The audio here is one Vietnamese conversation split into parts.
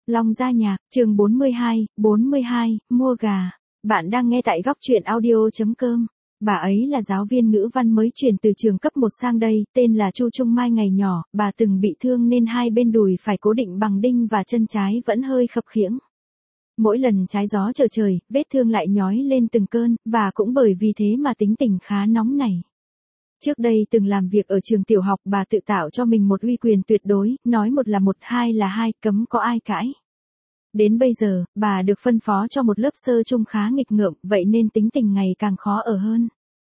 Long Gia Nhạc, chương 42, mua gà. Bạn đang nghe tại góc truyện audio.com. Bà ấy là giáo viên ngữ văn mới chuyển từ trường cấp 1 sang đây, tên là Chu Trung Mai. Ngày nhỏ, bà từng bị thương nên hai bên đùi phải cố định bằng đinh và chân trái vẫn hơi khập khiễng. Mỗi lần trái gió trở trời, vết thương lại nhói lên từng cơn, và cũng bởi vì thế mà tính tình khá nóng nảy. Trước đây từng làm việc ở trường tiểu học, bà tự tạo cho mình một uy quyền tuyệt đối, nói một là một, hai là hai, cấm có ai cãi. Đến bây giờ, bà được phân phó cho một lớp sơ chung khá nghịch ngợm, vậy nên tính tình ngày càng khó ở hơn.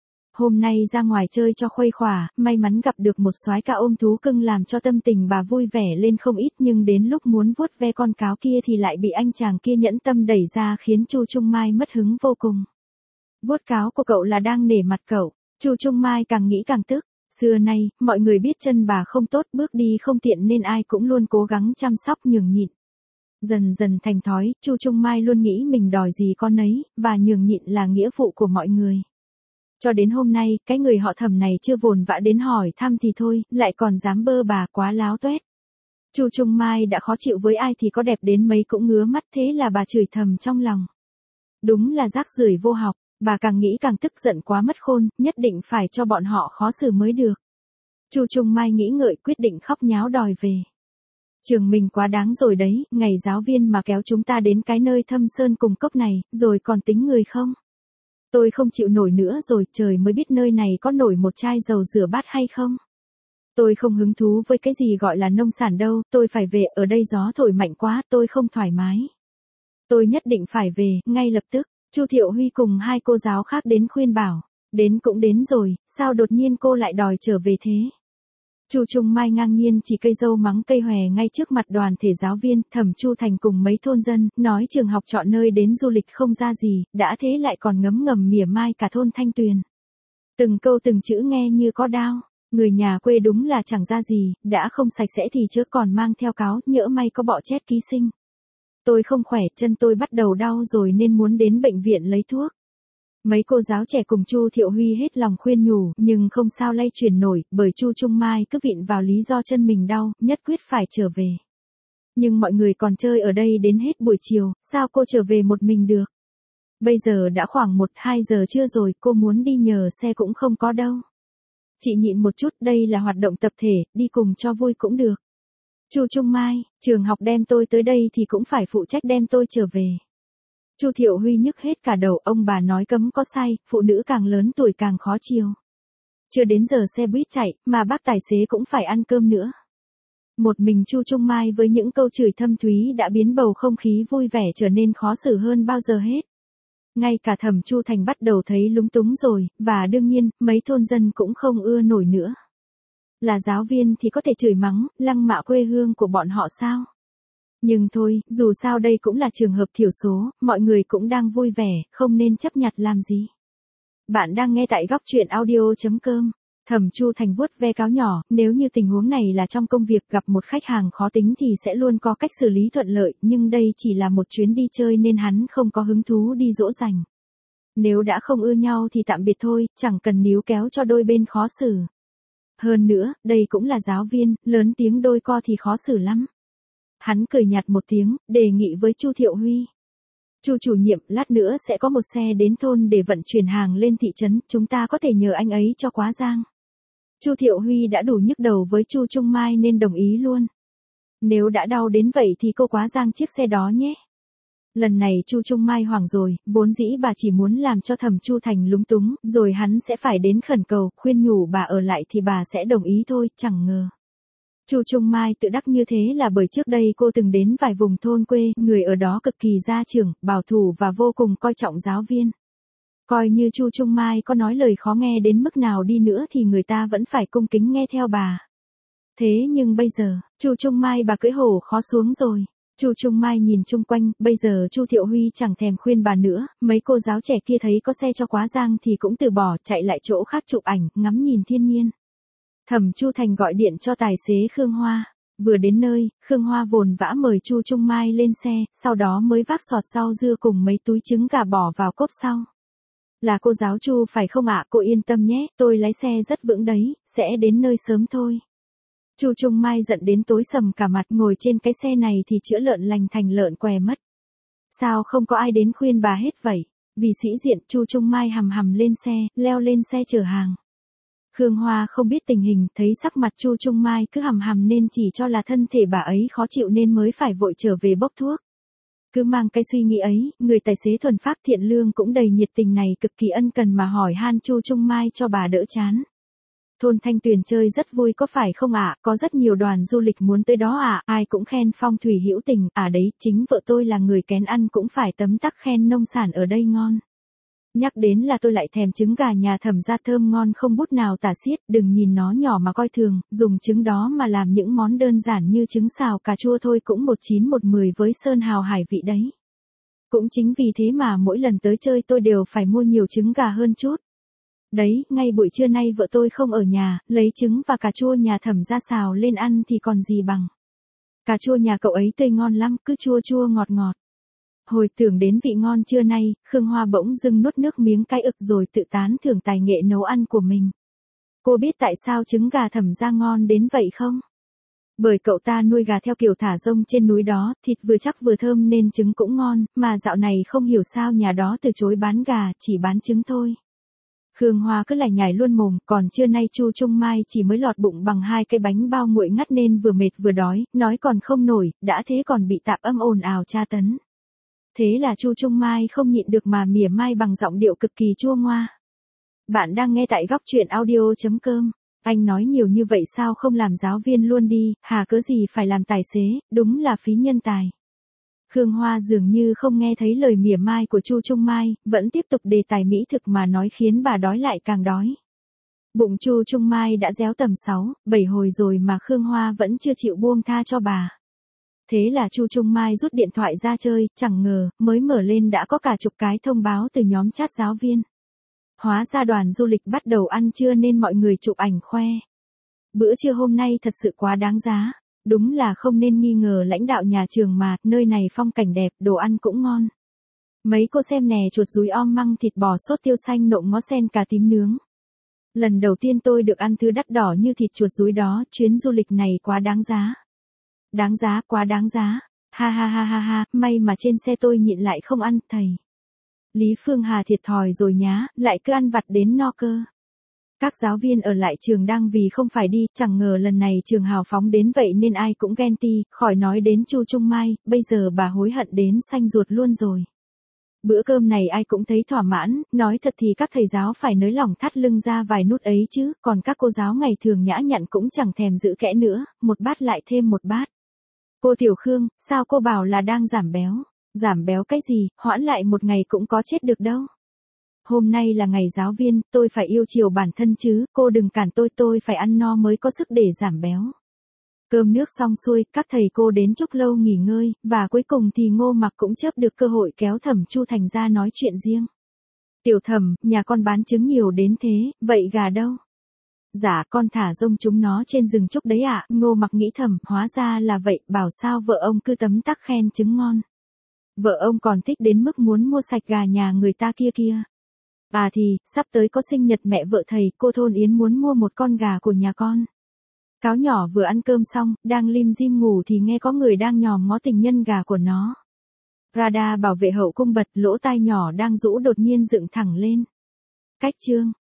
Hôm nay ra ngoài chơi cho khuây khỏa, may mắn gặp được một soái ca ôm thú cưng làm cho tâm tình bà vui vẻ lên không ít, nhưng đến lúc muốn vuốt ve con cáo kia thì lại bị anh chàng kia nhẫn tâm đẩy ra khiến Chu Trung Mai mất hứng vô cùng. Vuốt cáo của cậu là đang nể mặt cậu. Chu Trung Mai càng nghĩ càng tức. Xưa nay, mọi người biết chân bà không tốt, bước đi không tiện nên ai cũng luôn cố gắng chăm sóc nhường nhịn. Dần dần thành thói, Chu Trung Mai luôn nghĩ mình đòi gì con nấy, và nhường nhịn là nghĩa vụ của mọi người. Cho đến hôm nay, cái người họ Thẩm này chưa vồn vã đến hỏi thăm thì thôi, lại còn dám bơ bà, quá láo tuét. Chu Trung Mai đã khó chịu với ai thì có đẹp đến mấy cũng ngứa mắt, thế là bà chửi thầm trong lòng. Đúng là rác rưởi vô học. Bà càng nghĩ càng tức giận quá mất khôn, nhất định phải cho bọn họ khó xử mới được. Chu Trung Mai nghĩ ngợi quyết định khóc nháo đòi về. Trường mình quá đáng rồi đấy, ngày giáo viên mà kéo chúng ta đến cái nơi thâm sơn cùng cốc này, rồi còn tính người không? Tôi không chịu nổi nữa rồi, trời mới biết nơi này có nổi một chai dầu rửa bát hay không? Tôi không hứng thú với cái gì gọi là nông sản đâu, tôi phải về, ở đây gió thổi mạnh quá, tôi không thoải mái. Tôi nhất định phải về, ngay lập tức. Chu Thiệu Huy cùng hai cô giáo khác đến khuyên bảo, đến cũng đến rồi, sao đột nhiên cô lại đòi trở về thế? Chu Trung Mai ngang nhiên chỉ cây dâu mắng cây hòe ngay trước mặt đoàn thể giáo viên, Thẩm Chu Thành cùng mấy thôn dân, nói trường học chọn nơi đến du lịch không ra gì, đã thế lại còn ngấm ngầm mỉa mai cả thôn Thanh Tuyền. Từng câu từng chữ nghe như có đao, người nhà quê đúng là chẳng ra gì, đã không sạch sẽ thì chớ còn mang theo cáo, nhỡ may có bọ chết ký sinh. Tôi không khỏe, chân tôi bắt đầu đau rồi nên muốn đến bệnh viện lấy thuốc. Mấy cô giáo trẻ cùng Chu Thiệu Huy hết lòng khuyên nhủ, nhưng không sao lay chuyển nổi, bởi Chu Trung Mai cứ vịn vào lý do chân mình đau, nhất quyết phải trở về. Nhưng mọi người còn chơi ở đây đến hết buổi chiều, sao cô trở về một mình được? Bây giờ đã khoảng 1-2 giờ trưa rồi, cô muốn đi nhờ xe cũng không có đâu. Chị nhịn một chút, đây là hoạt động tập thể, đi cùng cho vui cũng được. Chu Trung Mai, trường học đem tôi tới đây thì cũng phải phụ trách đem tôi trở về. Chu Thiệu Huy nhức hết cả đầu, ông bà nói cấm có sai, phụ nữ càng lớn tuổi càng khó chiều. Chưa đến giờ xe buýt chạy, mà bác tài xế cũng phải ăn cơm nữa. Một mình Chu Trung Mai với những câu chửi thâm thúy đã biến bầu không khí vui vẻ trở nên khó xử hơn bao giờ hết. Ngay cả Thẩm Chu Thành bắt đầu thấy lúng túng rồi, và đương nhiên, mấy thôn dân cũng không ưa nổi nữa. Là giáo viên thì có thể chửi mắng, lăng mạ quê hương của bọn họ sao? Nhưng thôi, dù sao đây cũng là trường hợp thiểu số, mọi người cũng đang vui vẻ, không nên chấp nhặt làm gì. Bạn đang nghe tại góc truyện audio.com. Thẩm Chu Thành vuốt ve cáo nhỏ, nếu như tình huống này là trong công việc gặp một khách hàng khó tính thì sẽ luôn có cách xử lý thuận lợi, nhưng đây chỉ là một chuyến đi chơi nên hắn không có hứng thú đi dỗ dành. Nếu đã không ưa nhau thì tạm biệt thôi, chẳng cần níu kéo cho đôi bên khó xử. Hơn nữa, đây cũng là giáo viên, lớn tiếng đôi co thì khó xử lắm. Hắn cười nhạt một tiếng, đề nghị với Chu Thiệu Huy. Chu chủ nhiệm, lát nữa sẽ có một xe đến thôn để vận chuyển hàng lên thị trấn, chúng ta có thể nhờ anh ấy cho quá giang. Chu Thiệu Huy đã đủ nhức đầu với Chu Trung Mai nên đồng ý luôn. Nếu đã đau đến vậy thì cô quá giang chiếc xe đó nhé. Lần này Chu Trung Mai hoảng rồi, vốn dĩ bà chỉ muốn làm cho Thẩm Chu Thành lúng túng, rồi hắn sẽ phải đến khẩn cầu, khuyên nhủ bà ở lại thì bà sẽ đồng ý thôi, chẳng ngờ. Chu Trung Mai tự đắc như thế là bởi trước đây cô từng đến vài vùng thôn quê, người ở đó cực kỳ gia trưởng, bảo thủ và vô cùng coi trọng giáo viên. Coi như Chu Trung Mai có nói lời khó nghe đến mức nào đi nữa thì người ta vẫn phải cung kính nghe theo bà. Thế nhưng bây giờ, Chu Trung Mai bà cưỡi hổ khó xuống rồi. Chu Trung Mai nhìn chung quanh, bây giờ Chu Thiệu Huy chẳng thèm khuyên bà nữa, mấy cô giáo trẻ kia thấy có xe cho quá giang thì cũng từ bỏ, chạy lại chỗ khác chụp ảnh, ngắm nhìn thiên nhiên. Thẩm Chu Thành gọi điện cho tài xế Khương Hoa. Vừa đến nơi, Khương Hoa vồn vã mời Chu Trung Mai lên xe, sau đó mới vác sọt rau dưa cùng mấy túi trứng gà bỏ vào cốp sau. Là cô giáo Chu phải không ạ? Cô yên tâm nhé, tôi lái xe rất vững đấy, sẽ đến nơi sớm thôi. Chu Trung Mai giận đến tối sầm cả mặt, ngồi trên cái xe này thì chữa lợn lành thành lợn què mất. Sao không có ai đến khuyên bà hết vậy? Vì sĩ diện, Chu Trung Mai hầm hầm lên xe, leo lên xe chở hàng. Khương Hoa không biết tình hình, thấy sắc mặt Chu Trung Mai cứ hầm hầm nên chỉ cho là thân thể bà ấy khó chịu nên mới phải vội trở về bốc thuốc. Cứ mang cái suy nghĩ ấy, người tài xế thuần phác thiện lương cũng đầy nhiệt tình này cực kỳ ân cần mà hỏi han Chu Trung Mai cho bà đỡ chán. Thôn Thanh Tuyền chơi rất vui có phải không ạ? Có rất nhiều đoàn du lịch muốn tới đó ạ, ai cũng khen phong thủy hữu tình, đấy, chính vợ tôi là người kén ăn cũng phải tấm tắc khen nông sản ở đây ngon. Nhắc đến là tôi lại thèm trứng gà nhà Thẩm gia thơm ngon không bút nào tả xiết, đừng nhìn nó nhỏ mà coi thường, dùng trứng đó mà làm những món đơn giản như trứng xào cà chua thôi cũng 1,9 1,10 với sơn hào hải vị đấy. Cũng chính vì thế mà mỗi lần tới chơi tôi đều phải mua nhiều trứng gà hơn chút. Đấy, ngay buổi trưa nay vợ tôi không ở nhà, lấy trứng và cà chua nhà Thẩm gia xào lên ăn thì còn gì bằng. Cà chua nhà cậu ấy tươi ngon lắm, cứ chua chua ngọt ngọt. Hồi tưởng đến vị ngon trưa nay, Khương Hoa bỗng dưng nuốt nước miếng cay ực rồi tự tán thưởng tài nghệ nấu ăn của mình. Cô biết tại sao trứng gà Thẩm gia ngon đến vậy không? Bởi cậu ta nuôi gà theo kiểu thả rông trên núi đó, thịt vừa chắc vừa thơm nên trứng cũng ngon, mà dạo này không hiểu sao nhà đó từ chối bán gà, chỉ bán trứng thôi. Khương Hoa cứ lải nhải luôn mồm, còn trưa nay Chu Trung Mai chỉ mới lọt bụng bằng 2 cái bánh bao nguội ngắt nên vừa mệt vừa đói, nói còn không nổi, đã thế còn bị tạp âm ồn ào tra tấn. Thế là Chu Trung Mai không nhịn được mà mỉa mai bằng giọng điệu cực kỳ chua ngoa. Bạn đang nghe tại góc truyện audio.com. Anh nói nhiều như vậy sao không làm giáo viên luôn đi, hà cớ gì phải làm tài xế, đúng là phí nhân tài. Khương Hoa dường như không nghe thấy lời mỉa mai của Chu Trung Mai, vẫn tiếp tục đề tài mỹ thực mà nói khiến bà đói lại càng đói. Bụng Chu Trung Mai đã réo tầm 6, 7 hồi rồi mà Khương Hoa vẫn chưa chịu buông tha cho bà. Thế là Chu Trung Mai rút điện thoại ra chơi, chẳng ngờ, mới mở lên đã có cả chục cái thông báo từ nhóm chat giáo viên. Hóa ra đoàn du lịch bắt đầu ăn trưa nên mọi người chụp ảnh khoe. Bữa trưa hôm nay thật sự quá đáng giá. Đúng là không nên nghi ngờ lãnh đạo nhà trường mà, nơi này phong cảnh đẹp, đồ ăn cũng ngon. Mấy cô xem nè, chuột dúi om măng thịt bò sốt tiêu xanh nộm ngó sen cà tím nướng. Lần đầu tiên tôi được ăn thứ đắt đỏ như thịt chuột dúi đó, chuyến du lịch này quá đáng giá. Đáng giá, quá đáng giá. Ha ha ha ha ha, may mà trên xe tôi nhịn lại không ăn, thầy. Lý Phương Hà thiệt thòi rồi nhá, lại cứ ăn vặt đến no cơ. Các giáo viên ở lại trường đang vì không phải đi, chẳng ngờ lần này trường hào phóng đến vậy nên ai cũng ghen ti, khỏi nói đến Chu Trung Mai, bây giờ bà hối hận đến xanh ruột luôn rồi. Bữa cơm này ai cũng thấy thỏa mãn, nói thật thì các thầy giáo phải nới lỏng thắt lưng ra vài nút ấy chứ, còn các cô giáo ngày thường nhã nhặn cũng chẳng thèm giữ kẽ nữa, một bát lại thêm một bát. Cô Tiểu Khương, sao cô bảo là đang giảm béo? Giảm béo cái gì, hoãn lại một ngày cũng có chết được đâu. Hôm nay là ngày giáo viên, tôi phải yêu chiều bản thân chứ, cô đừng cản tôi phải ăn no mới có sức để giảm béo. Cơm nước xong xuôi, các thầy cô đến chúc lâu nghỉ ngơi, và cuối cùng thì Ngô Mặc cũng chớp được cơ hội kéo Thẩm Chu Thành ra nói chuyện riêng. Tiểu Thẩm, nhà con bán trứng nhiều đến thế, vậy gà đâu? Dạ, con thả rông chúng nó trên rừng trúc đấy ạ. Ngô Mặc nghĩ thầm, hóa ra là vậy, bảo sao vợ ông cứ tấm tắc khen trứng ngon. Vợ ông còn thích đến mức muốn mua sạch gà nhà người ta kia. Thì, sắp tới có sinh nhật mẹ vợ thầy, cô Thôn Yến muốn mua một con gà của nhà con. Cáo nhỏ vừa ăn cơm xong, đang lim dim ngủ thì nghe có người đang nhòm ngó tình nhân gà của nó. Radar bảo vệ hậu cung bật, lỗ tai nhỏ đang rũ đột nhiên dựng thẳng lên. Cách chương